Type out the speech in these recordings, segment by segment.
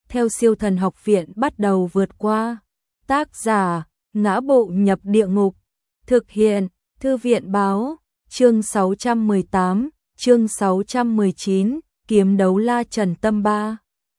theo Siêu Thần Học Viện bắt đầu vượt qua. Tác giả: Ngã Bộ Nhập Địa Ngục. Thực hiện: Thư viện báo. Chương 618, chương 619, kiếm đấu la Trần Tâm 3.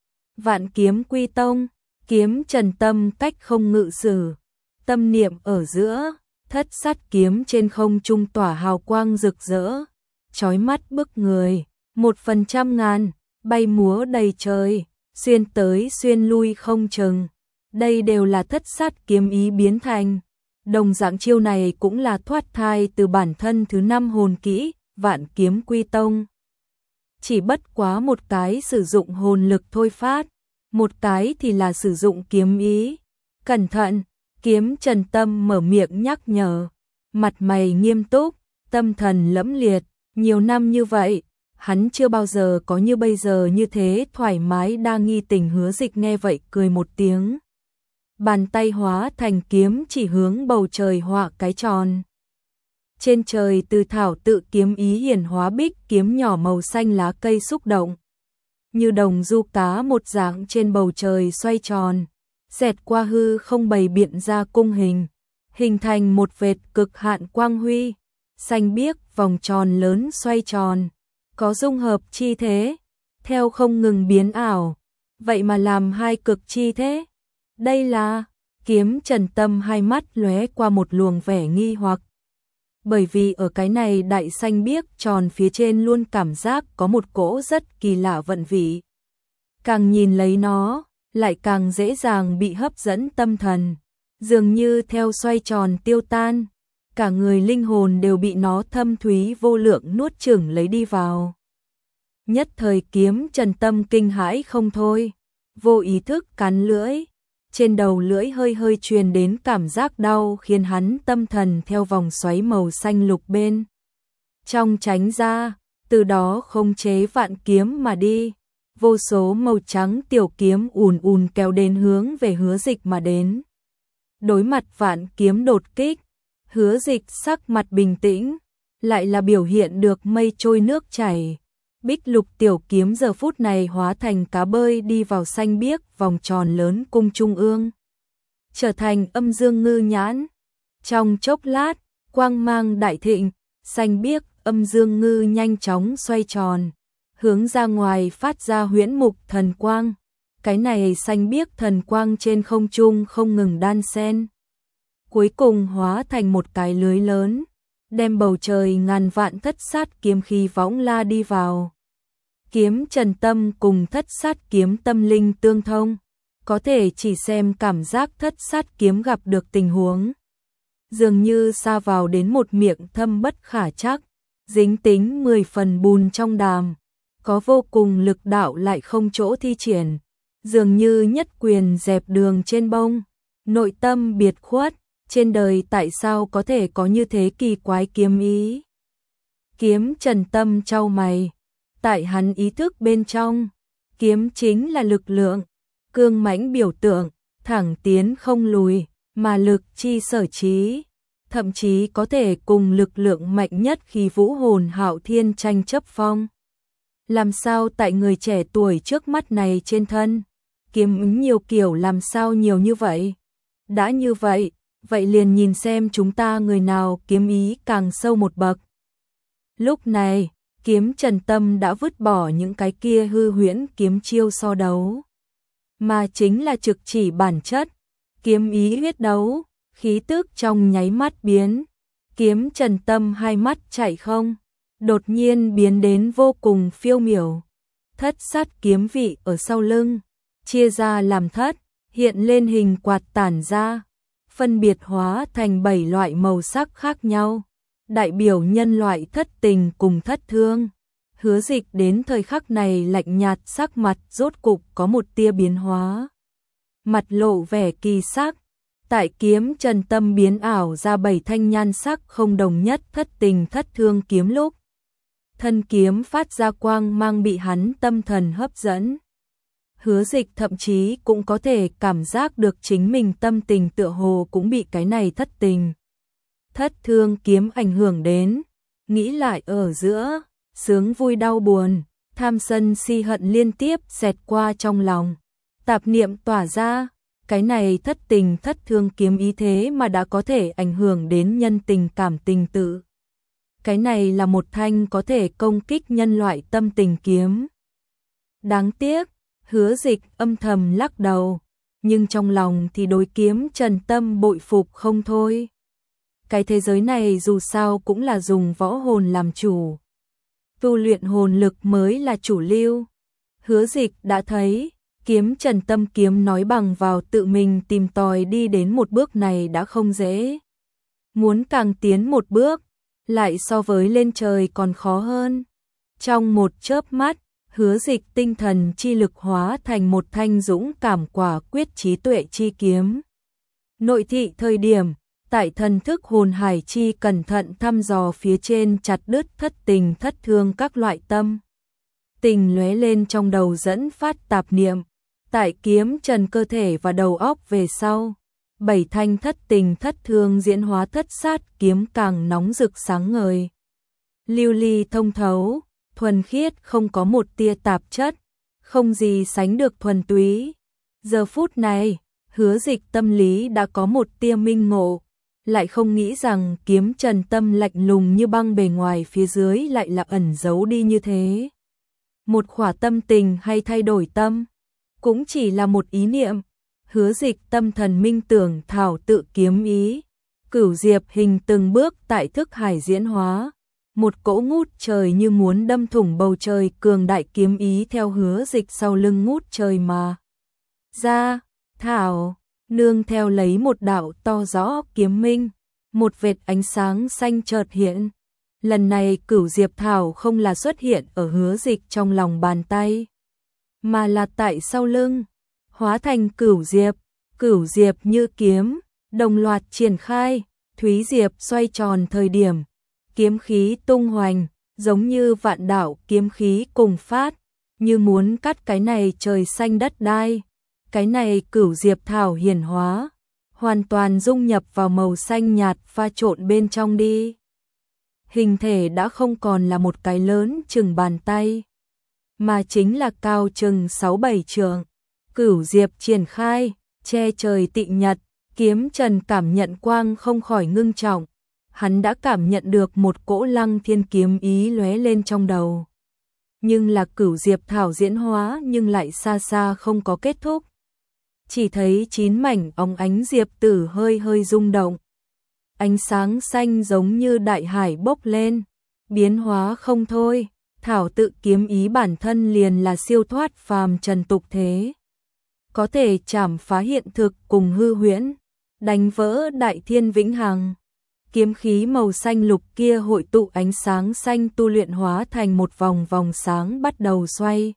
Vạn kiếm quy tông, kiếm Trần Tâm cách không ngự sử. Tâm niệm ở giữa, thất sát kiếm trên không trung tỏa hào quang rực rỡ, chói mắt bức người, 1/100.000, bay múa đầy trời, xuyên tới xuyên lui không chừng. Đây đều là thất sát kiếm ý biến thành. Đồng dạng chiêu này cũng là thoát thai từ bản thân thứ 5 hồn kỹ, Vạn Kiếm Quy Tông. Chỉ bất quá một cái sử dụng hồn lực thôi phát, một cái thì là sử dụng kiếm ý. Cẩn thận, kiếm Trần Tâm mở miệng nhắc nhở, mặt mày nghiêm túc, tâm thần lẫm liệt, nhiều năm như vậy, hắn chưa bao giờ có như bây giờ như thế thoải mái đa nghi tình. Hứa Dịch nghe vậy cười một tiếng. Bàn tay hóa thành kiếm chỉ hướng bầu trời họa cái tròn. Trên trời từ thảo tự kiếm ý hiển hóa bích kiếm nhỏ màu xanh lá cây xúc động. Như đồng du cá một dạng trên bầu trời xoay tròn, xẹt qua hư không bày biện ra cung hình, hình thành một vệt cực hạn quang huy, xanh biếc vòng tròn lớn xoay tròn, có dung hợp chi thế, theo không ngừng biến ảo, vậy mà làm hai cực chi thế. Đây là, kiếm Trần Tâm hai mắt lóe qua một luồng vẻ nghi hoặc. Bởi vì ở cái này đại xanh biếc tròn phía trên luôn cảm giác có một cỗ rất kỳ lạ vận vị. Càng nhìn lấy nó, lại càng dễ dàng bị hấp dẫn tâm thần, dường như theo xoay tròn tiêu tan, cả người linh hồn đều bị nó thâm thúy vô lượng nuốt chửng lấy đi vào. Nhất thời kiếm Trần Tâm kinh hãi không thôi, vô ý thức cắn lưỡi. Trên đầu lưỡi hơi hơi truyền đến cảm giác đau khiến hắn tâm thần theo vòng xoáy màu xanh lục bên trong tránh ra, từ đó khống chế vạn kiếm mà đi. Vô số màu trắng tiểu kiếm ùn ùn kéo đến hướng về Hứa Dịch mà đến. Đối mặt vạn kiếm đột kích, Hứa Dịch sắc mặt bình tĩnh, lại là biểu hiện được mây trôi nước chảy. Bích lục tiểu kiếm giờ phút này hóa thành cá bơi đi vào xanh biếc vòng tròn lớn cung trung ương, trở thành âm dương ngư nhãn. Trong chốc lát, quang mang đại thịnh, xanh biếc âm dương ngư nhanh chóng xoay tròn, hướng ra ngoài phát ra huyễn mục thần quang. Cái này xanh biếc thần quang trên không trung không ngừng đan xen, cuối cùng hóa thành một cái lưới lớn, đem bầu trời ngàn vạn thất sát kiếm khí võng la đi vào. Kiếm Trần Tâm cùng thất sát kiếm tâm linh tương thông, có thể chỉ xem cảm giác thất sát kiếm gặp được tình huống, dường như sa vào đến một miệng thâm bất khả trắc, dính tính 10 phần bùn trong đàm, có vô cùng lực đạo lại không chỗ thi triển, dường như nhất quyền dẹp đường trên bông, nội tâm biệt khuất. Trên đời tại sao có thể có như thế kỳ quái kiếm ý? Kiếm Trần Tâm chau mày, tại hắn ý thức bên trong, kiếm chính là lực lượng, cương mãnh biểu tượng, thẳng tiến không lùi, mà lực chi sở trí, thậm chí có thể cùng lực lượng mạnh nhất khi vũ hồn hạo thiên tranh chấp phong. Làm sao tại người trẻ tuổi trước mắt này trên thân, kiếm ứng nhiều kiểu làm sao nhiều như vậy? Đã như vậy, vậy liền nhìn xem chúng ta người nào kiếm ý càng sâu một bậc. Lúc này, kiếm Trần Tâm đã vứt bỏ những cái kia hư huyễn kiếm chiêu so đấu, mà chính là trực chỉ bản chất, kiếm ý huyết đấu, khí tức trong nháy mắt biến. Kiếm Trần Tâm hai mắt chạy không, đột nhiên biến đến vô cùng phiêu miểu. Thất sát kiếm vị ở sau lưng, chia ra làm thất, hiện lên hình quạt tản ra, phân biệt hóa thành 7 loại màu sắc khác nhau, đại biểu nhân loại thất tình cùng thất thương. Hứa Dịch đến thời khắc này lạnh nhạt, sắc mặt rốt cục có một tia biến hóa, mặt lộ vẻ kỳ sắc. Tại kiếm Trần Tâm biến ảo ra 7 thanh nhan sắc không đồng nhất thất tình thất thương kiếm lúc, thân kiếm phát ra quang mang bị hắn tâm thần hấp dẫn. Hứa Dịch thậm chí cũng có thể cảm giác được chính mình tâm tình tựa hồ cũng bị cái này thất tình thất thương kiếm ảnh hưởng đến, nghĩ lại ở giữa, sướng vui đau buồn, tham sân si hận liên tiếp xẹt qua trong lòng. tạp niệm tỏa ra, cái này thất tình thất thương kiếm ý thế mà đã có thể ảnh hưởng đến nhân tình cảm tình tự. Cái này là một thanh có thể công kích nhân loại tâm tình kiếm. Đáng tiếc, Hứa Dịch âm thầm lắc đầu, nhưng trong lòng thì đối kiếm Trần Tâm bội phục không thôi. Cái thế giới này dù sao cũng là dùng võ hồn làm chủ. Tu luyện hồn lực mới là chủ lưu. Hứa Dịch đã thấy, kiếm Trần Tâm kiếm nói bằng vào tự mình tìm tòi đi đến một bước này đã không dễ. Muốn càng tiến một bước, lại so với lên trời còn khó hơn. Trong một chớp mắt, Hứa Dịch tinh thần chi lực hóa thành một thanh dũng cảm quả quyết trí tuệ chi kiếm. Nội thị thời điểm, tại thần thức hồn hải chi cẩn thận thăm dò phía trên chặt đứt thất tình thất thương các loại tâm. Tình lóe lên trong đầu dẫn phát tạp niệm, tại kiếm trần cơ thể và đầu óc về sau. 7 thanh thất tình thất thương diễn hóa thất sát kiếm càng nóng rực sáng ngời. Lưu ly thông thấu, thuần khiết không có một tia tạp chất, không gì sánh được thuần túy. Giờ phút này, Hứa Dịch tâm lý đã có một tia minh ngộ, lại không nghĩ rằng kiếm Trần Tâm lạnh lùng như băng bề ngoài phía dưới lại là ẩn giấu đi như thế. Một khỏa tâm tình hay thay đổi tâm, cũng chỉ là một ý niệm. Hứa Dịch tâm thần minh tưởng thảo tự kiếm ý, cửu diệp hình từng bước tại thức hải diễn hóa, một cỗ ngút trời như muốn đâm thủng bầu trời cường đại kiếm ý theo Hứa Dịch sau lưng ngút trời mà ra. Thảo nương theo lấy một đạo to rõ kiếm minh, một vệt ánh sáng xanh chợt hiện. Lần này cửu diệp thảo không là xuất hiện ở Hứa Dịch trong lòng bàn tay, mà là tại sau lưng, hóa thành cửu diệp như kiếm, đồng loạt triển khai, thúy diệp xoay tròn thời điểm, kiếm khí tung hoành, giống như vạn đạo kiếm khí cùng phát, như muốn cắt cái này trời xanh đất đai. Cái này cửu diệp thảo hiển hóa, hoàn toàn dung nhập vào màu xanh nhạt pha trộn bên trong đi. Hình thể đã không còn là một cái lớn chừng bàn tay, mà chính là cao chừng 6-7 trượng. Cửu diệp triển khai, che trời tị nhật, kiếm Trần cảm nhận quang không khỏi ngưng trọng. Hắn đã cảm nhận được một cỗ lăng thiên kiếm ý lóe lên trong đầu. Nhưng là cửu diệp thảo diễn hóa nhưng lại xa xa không có kết thúc. Chỉ thấy 9 mảnh óng ánh diệp tử hơi hơi rung động. Ánh sáng xanh giống như đại hải bốc lên, biến hóa không thôi. Thảo tự kiếm ý bản thân liền là siêu thoát phàm trần tục thế, có thể chảm phá hiện thực cùng hư huyễn, đánh vỡ đại thiên vĩnh hằng. Kiếm khí màu xanh lục kia hội tụ ánh sáng xanh tu luyện hóa thành một vòng vòng sáng bắt đầu xoay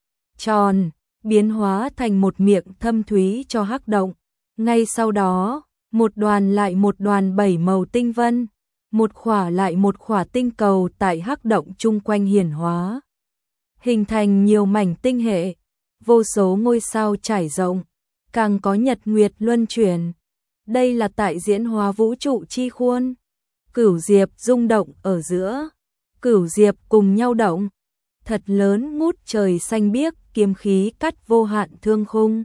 tròn, biến hóa thành một miệng thâm thúy cho hắc động. Ngay sau đó, một đoàn lại một đoàn 7 màu tinh vân, một khỏa lại một khỏa tinh cầu tại hắc động chung quanh hiển hóa, hình thành nhiều mảnh tinh hệ, vô số ngôi sao trải rộng, càng có nhật nguyệt luân chuyển. Đây là tại diễn hóa vũ trụ chi khuôn. Cửu diệp rung động ở giữa, cửu diệp cùng nhau động, thật lớn ngút trời xanh biếc, kiếm khí cắt vô hạn thương khung,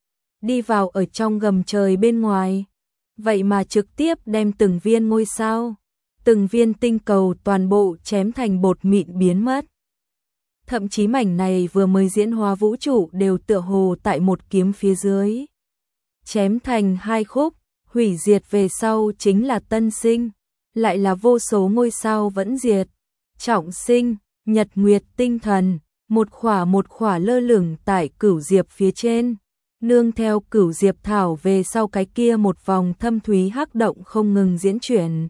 đi vào ở trong gầm trời bên ngoài, vậy mà trực tiếp đem từng viên ngôi sao, từng viên tinh cầu toàn bộ chém thành bột mịn biến mất. Thậm chí mảnh này vừa mới diễn hóa vũ trụ đều tựa hồ tại một kiếm phía dưới, chém thành 2 khúc, hủy diệt về sau chính là tân sinh, lại là vô số ngôi sao vẫn diệt, trọng sinh, nhật nguyệt tinh thần, một khỏa lơ lửng tại cửu diệp phía trên, nương theo cửu diệp thảo về sau cái kia một vòng thâm thúy hắc động không ngừng diễn chuyển.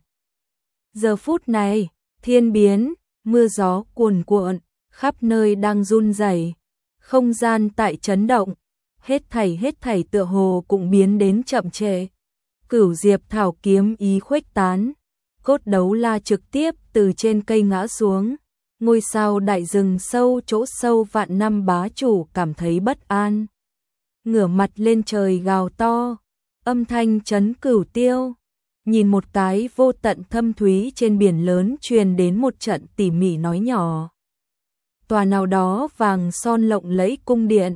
Giờ phút này, thiên biến, mưa gió cuồn cuộn, khắp nơi đang run rẩy, không gian tại chấn động, hết thảy tựa hồ cũng biến đến chậm trễ. Cửu diệp thảo kiếm ý khuếch tán, cốt đấu la trực tiếp từ trên cây ngã xuống, ngôi sao đại rừng sâu chỗ sâu vạn năm bá chủ cảm thấy bất an, ngửa mặt lên trời gào to, âm thanh chấn cửu tiêu. Nhìn một cái vô tận thâm thúy trên biển lớn truyền đến một trận tỉ mỉ nói nhỏ. Tòa nào đó vàng son lộng lẫy cung điện,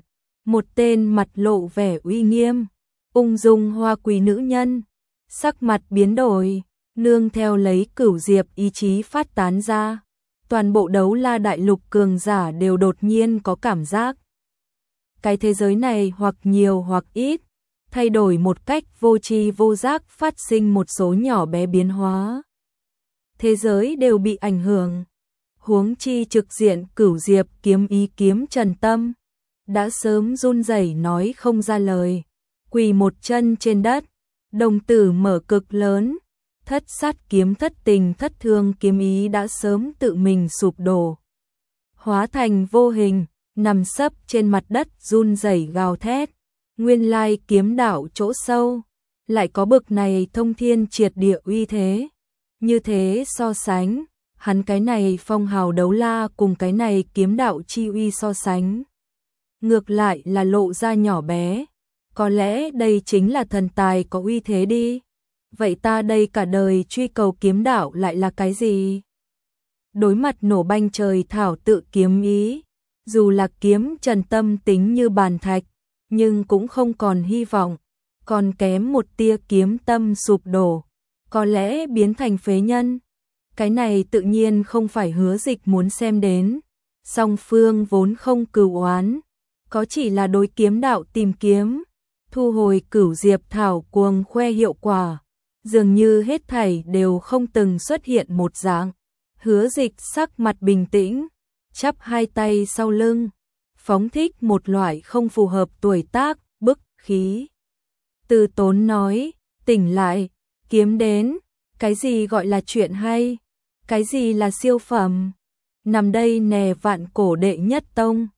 một tên mặt lộ vẻ uy nghiêm, ung dung hoa quý nữ nhân, sắc mặt biến đổi, nương theo lấy Cửu Diệp ý chí phát tán ra, toàn bộ Đấu La đại lục cường giả đều đột nhiên có cảm giác. Cái thế giới này hoặc nhiều hoặc ít, thay đổi một cách vô tri vô giác, phát sinh một số nhỏ bé biến hóa. Thế giới đều bị ảnh hưởng. Huống chi trực diện Cửu Diệp kiếm ý kiếm Trần Tâm, đã sớm run rẩy nói không ra lời, quỳ một chân trên đất, đồng tử mở cực lớn, thất sát kiếm thất tình thất thương kiếm ý đã sớm tự mình sụp đổ, hóa thành vô hình, nằm sấp trên mặt đất run rẩy gào thét. Nguyên lai kiếm đạo chỗ sâu, lại có bực này thông thiên triệt địa uy thế. Như thế so sánh, hắn cái này phong hào đấu la cùng cái này kiếm đạo chi uy so sánh, ngược lại là lộ ra nhỏ bé. Có lẽ đây chính là thần tài có uy thế đi. Vậy ta đây cả đời truy cầu kiếm đạo lại là cái gì? Đối mặt nổ banh trời thảo tự kiếm ý, dù là kiếm Trần Tâm tính như bàn thạch, nhưng cũng không còn hy vọng, còn kém một tia kiếm tâm sụp đổ, có lẽ biến thành phế nhân. Cái này tự nhiên không phải Hứa Dịch muốn xem đến, song phương vốn không cừu oán, có chỉ là đối kiếm đạo tìm kiếm, thu hồi Cửu Diệp thảo cuồng khoe hiệu quả, dường như hết thảy đều không từng xuất hiện một dạng. Hứa Dịch sắc mặt bình tĩnh, chắp hai tay sau lưng, phóng thích một loại không phù hợp tuổi tác, bức khí. Từ Tốn nói, tỉnh lại, kiếm đến, cái gì gọi là chuyện hay, cái gì là siêu phẩm, nằm đây nè vạn cổ đệ nhất tông.